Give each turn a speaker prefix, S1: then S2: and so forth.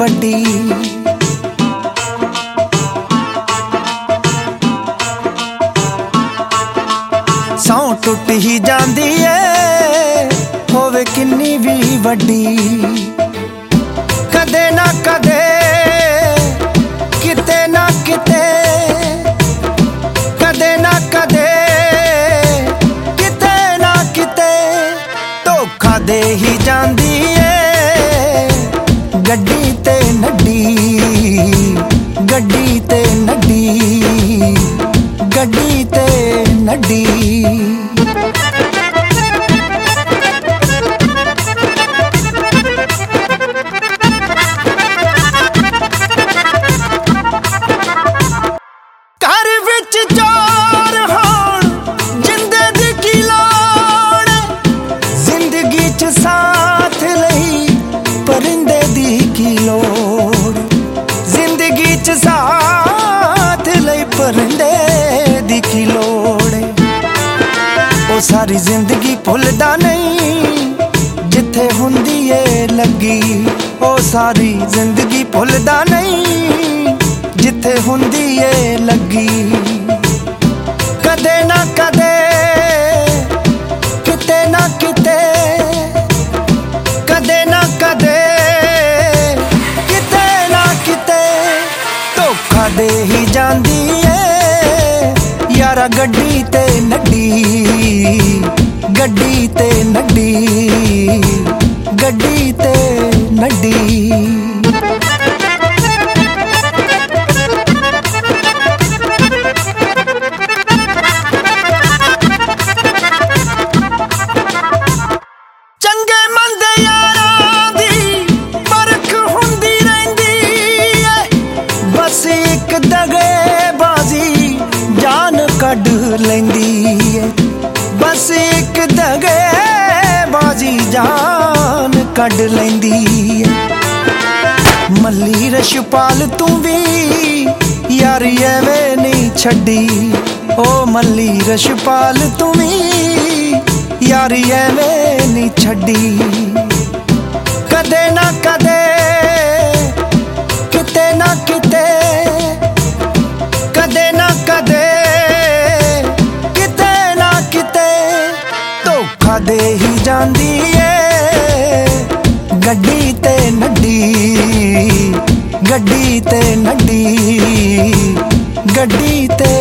S1: वड्डी। सौ टुट ही जांदी है होवे किन्नी भी वड्डी। कदे ना कदे किते ना किते, कदे ना कदे किते ना किते धोखा दे ही जांदी है गड्डी ते नड्डी, गड्डी ते नड्डी, गड्डी ते नड्डी। घर विच चोर होण जिंदगी की लोड़, जिंदगी च साथ लई परिंदे दी की लोड़, जिंदगी च साथ लई परिंदे दी की लोड़। ओ सारी जिंदगी भुलदा नहीं जिथे हुंदी ए लगी, ओ सारी जिंदगी भुलदा नहीं जिथे हुंदी ए लगी। कदे ना कदे किते ना किते, कदे ना कदे किते ना किते धोखा दे ही जांदी है यारा गड्डी ते नड्डी, गड्डी ते नड्डी, गड्डी ते नड्डी। कढ लैंदी है बस एक दगे बाजी जान कढ लैंदी है। मल्ली रशपाल तू भी यारी एवें नहीं छड्डी, ओ मल्ली रशपाल तू भी यारी एवें नहीं छड्डी। कदे ना कदे किते ना किते, कदे ना कदे धोखा दे ही जांदी है गड्डी ते नड्डी, गड्डी ते नड्डी, गड्डी ते